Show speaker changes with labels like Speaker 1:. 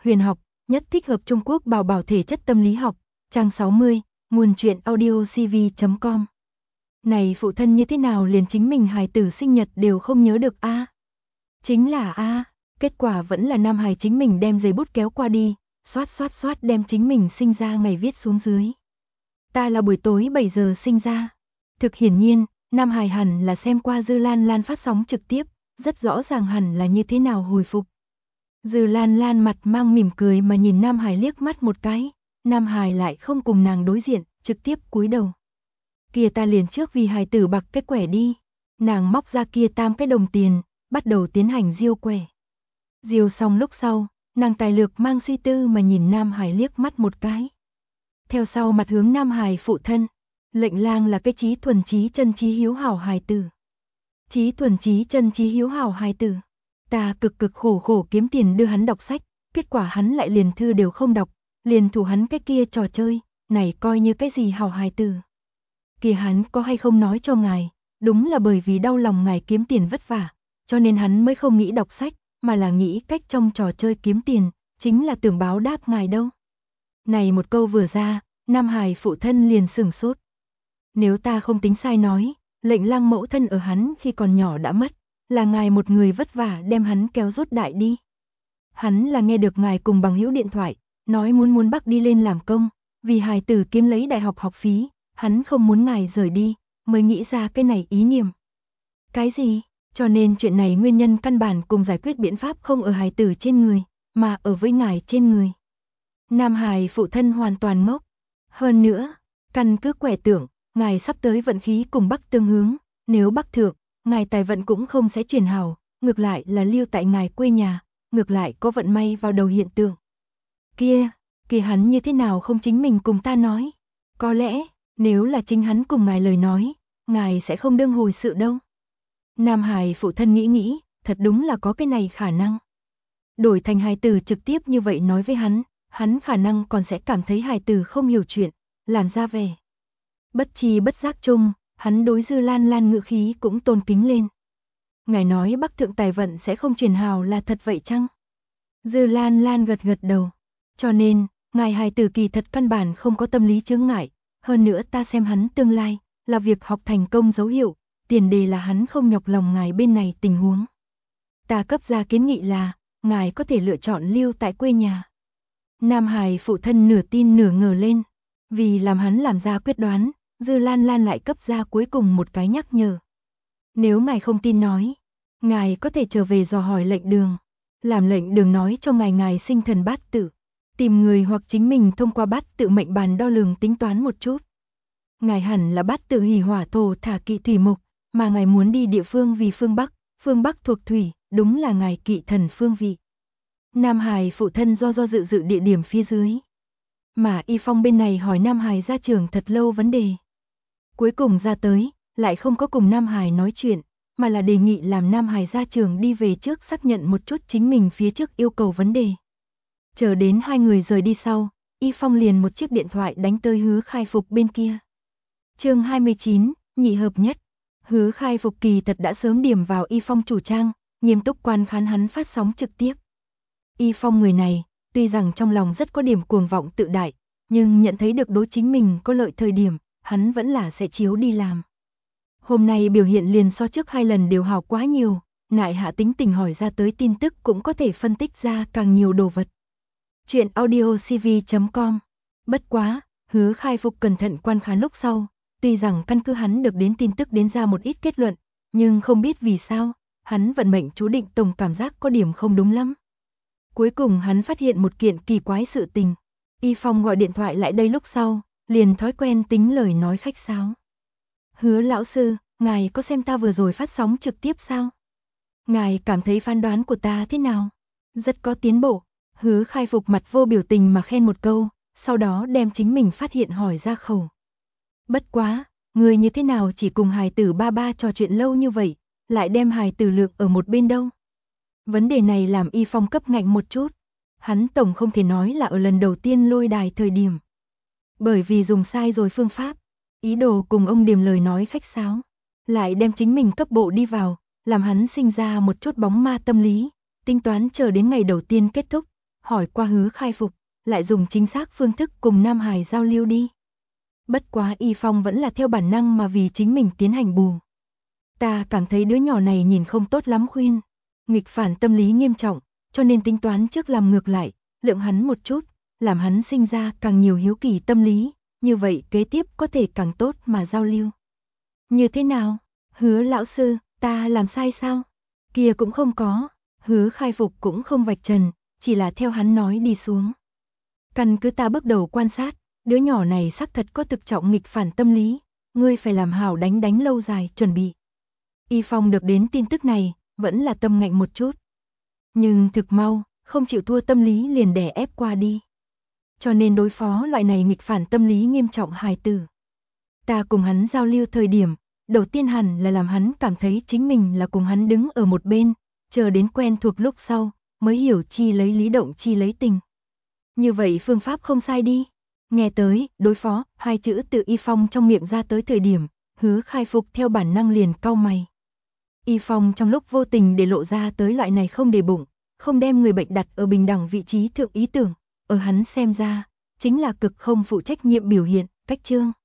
Speaker 1: huyền học, nhất thích hợp Trung Quốc bảo bảo thể chất tâm lý học, trang 60, nguồn truyện audiocv.com. Này phụ thân như thế nào liền chính mình hài tử sinh nhật đều không nhớ được a? Chính là a, kết quả vẫn là nam hài chính mình đem giấy bút kéo qua đi, xoát đem chính mình sinh ra ngày viết xuống dưới. Ta là buổi tối 7 giờ sinh ra. Thực hiển nhiên, nam hài hẳn là xem qua Dư Lan Lan phát sóng trực tiếp, rất rõ ràng hẳn là như thế nào hồi phục. Dư Lan Lan mặt mang mỉm cười mà nhìn nam hài liếc mắt một cái, nam hài lại không cùng nàng đối diện, trực tiếp cúi đầu. Kia ta liền trước vì hài tử bạc cái quẻ đi. Nàng móc ra kia 8 cái đồng tiền, bắt đầu tiến hành diêu quẻ. Diêu xong lúc sau, nàng tài lược mang suy tư mà nhìn nam hài liếc mắt một cái. Theo sau mặt hướng nam hài phụ thân, Lệnh Lang là cái trí thuần trí chân trí hiếu hảo hài tử. Trí thuần trí chân trí hiếu hảo hài tử. Ta cực khổ kiếm tiền đưa hắn đọc sách, kết quả hắn lại liền thư đều không đọc, liền thủ hắn cái kia trò chơi, này coi như cái gì hảo hài tử. Kia hắn có hay không nói cho ngài, đúng là bởi vì đau lòng ngài kiếm tiền vất vả, cho nên hắn mới không nghĩ đọc sách, mà là nghĩ cách trong trò chơi kiếm tiền, chính là tưởng báo đáp ngài đâu. Này một câu vừa ra, nam hài phụ thân liền sửng sốt. Nếu ta không tính sai nói, Lệnh Lang mẫu thân ở hắn khi còn nhỏ đã mất, là ngài một người vất vả đem hắn kéo rốt đại đi. Hắn là nghe được ngài cùng bằng hữu điện thoại, nói muốn Bắc đi lên làm công, vì hài tử kiếm lấy đại học học phí, hắn không muốn ngài rời đi, mới nghĩ ra cái này ý niệm. Cái gì? Cho nên chuyện này nguyên nhân căn bản cùng giải quyết biện pháp không ở hài tử trên người, mà ở với ngài trên người. Nam hài phụ thân hoàn toàn ngốc. Hơn nữa, căn cứ quẻ tưởng, ngài sắp tới vận khí cùng Bắc tương hướng, nếu Bắc thượng, ngài tài vận cũng không sẽ chuyển hảo, ngược lại là lưu tại ngài quê nhà, ngược lại có vận may vào đầu hiện tượng. Kia hắn như thế nào không chính mình cùng ta nói? Có lẽ, nếu là chính hắn cùng ngài lời nói, ngài sẽ không đương hồi sự đâu. Nam hài phụ thân nghĩ, thật đúng là có cái này khả năng. Đổi thành hài tử trực tiếp như vậy nói với hắn khả năng còn sẽ cảm thấy hài tử không hiểu chuyện, làm ra vẻ. Bất chi bất giác chung, hắn đối Dư Lan Lan ngữ khí cũng tôn kính lên. Ngài nói Bắc thượng tài vận sẽ không truyền hào là thật vậy chăng? Dư Lan Lan gật đầu. Cho nên, ngài hài tử kỳ thật căn bản không có tâm lý chướng ngại. Hơn nữa ta xem hắn tương lai, là việc học thành công dấu hiệu, tiền đề là hắn không nhọc lòng ngài bên này tình huống. Ta cấp ra kiến nghị là, ngài có thể lựa chọn lưu tại quê nhà. Nam hài phụ thân nửa tin nửa ngờ lên. Vì làm hắn làm ra quyết đoán, Dư Lan Lan lại cấp ra cuối cùng một cái nhắc nhở. Nếu ngài không tin nói, ngài có thể trở về dò hỏi lệnh đường. Làm lệnh đường nói cho ngài sinh thần bát tự. Tìm người hoặc chính mình thông qua bát tự mệnh bàn đo lường tính toán một chút. Ngài hẳn là bát tự hỷ hỏa thổ thả kỵ thủy mộc, mà ngài muốn đi địa phương vì phương Bắc thuộc thủy, đúng là ngài kỵ thần phương vị. Nam hài phụ thân do dự địa điểm phía dưới. Mà Y Phong bên này hỏi Nam hài ra trường thật lâu vấn đề. Cuối cùng ra tới, lại không có cùng Nam hài nói chuyện, mà là đề nghị làm Nam hài ra trường đi về trước xác nhận một chút chính mình phía trước yêu cầu vấn đề. Chờ đến hai người rời đi sau, Y Phong liền một chiếc điện thoại đánh tới Hứa Khai Phục bên kia. Chương 29, nhị hợp nhất. Hứa Khai Phục kỳ thật đã sớm điểm vào Y Phong chủ trang, nghiêm túc quan khán hắn phát sóng trực tiếp. Y Phong người này, tuy rằng trong lòng rất có điểm cuồng vọng tự đại, nhưng nhận thấy được đối chính mình có lợi thời điểm, hắn vẫn là sẽ chiếu đi làm. Hôm nay biểu hiện liền so trước 2 lần đều hào quá nhiều, nại hạ tính tình hỏi ra tới tin tức cũng có thể phân tích ra càng nhiều đồ vật. Chuyện audiocv.com. Bất quá, Hứa Khai Phục cẩn thận quan khán lúc sau, tuy rằng căn cứ hắn được đến tin tức đến ra một ít kết luận, nhưng không biết vì sao, hắn vận mệnh chú định tổng cảm giác có điểm không đúng lắm. Cuối cùng hắn phát hiện một kiện kỳ quái sự tình. Y Phong gọi điện thoại lại đây lúc sau, liền thói quen tính lời nói khách sáo. Hứa lão sư, ngài có xem ta vừa rồi phát sóng trực tiếp sao? Ngài cảm thấy phán đoán của ta thế nào? Rất có tiến bộ. Hứa Khai Phục mặt vô biểu tình mà khen một câu, sau đó đem chính mình phát hiện hỏi ra khẩu. Bất quá, người như thế nào chỉ cùng hài tử ba trò chuyện lâu như vậy, lại đem hài tử lượng ở một bên đâu? Vấn đề này làm Y Phong cấp ngạnh một chút. Hắn tổng không thể nói là ở lần đầu tiên lôi đài thời điểm. Bởi vì dùng sai rồi phương pháp, ý đồ cùng ông Điềm lời nói khách sáo, lại đem chính mình cấp bộ đi vào, làm hắn sinh ra một chút bóng ma tâm lý, tính toán chờ đến ngày đầu tiên kết thúc, hỏi qua Hứa Khai Phục, lại dùng chính xác phương thức cùng Nam Hải giao lưu đi. Bất quá Y Phong vẫn là theo bản năng mà vì chính mình tiến hành bù. Ta cảm thấy đứa nhỏ này nhìn không tốt lắm khuyên. Nghịch phản tâm lý nghiêm trọng, cho nên tính toán trước làm ngược lại, lượng hắn một chút, làm hắn sinh ra càng nhiều hiếu kỳ tâm lý, như vậy kế tiếp có thể càng tốt mà giao lưu. Như thế nào? Hứa lão sư, ta làm sai sao? Kia cũng không có, Hứa Khai Phục cũng không vạch trần, chỉ là theo hắn nói đi xuống. Căn cứ ta bước đầu quan sát, đứa nhỏ này xác thật có thực trọng nghịch phản tâm lý, ngươi phải làm hảo đánh lâu dài chuẩn bị. Y Phong được đến tin tức này, vẫn là tâm ngạnh một chút. Nhưng thực mau, không chịu thua tâm lý liền đè ép qua đi. Cho nên đối phó loại này nghịch phản tâm lý nghiêm trọng hài tử. Ta cùng hắn giao lưu thời điểm, đầu tiên hẳn là làm hắn cảm thấy chính mình là cùng hắn đứng ở một bên, chờ đến quen thuộc lúc sau, mới hiểu chi lấy lý động chi lấy tình. Như vậy phương pháp không sai đi. Nghe tới, đối phó, hai chữ từ Y Phong trong miệng ra tới thời điểm, Hứa Khai Phục theo bản năng liền cau mày. Y Phong trong lúc vô tình để lộ ra tới loại này không để bụng, không đem người bệnh đặt ở bình đẳng vị trí thượng ý tưởng, ở hắn xem ra, chính là cực không phụ trách nhiệm biểu hiện, cách chương.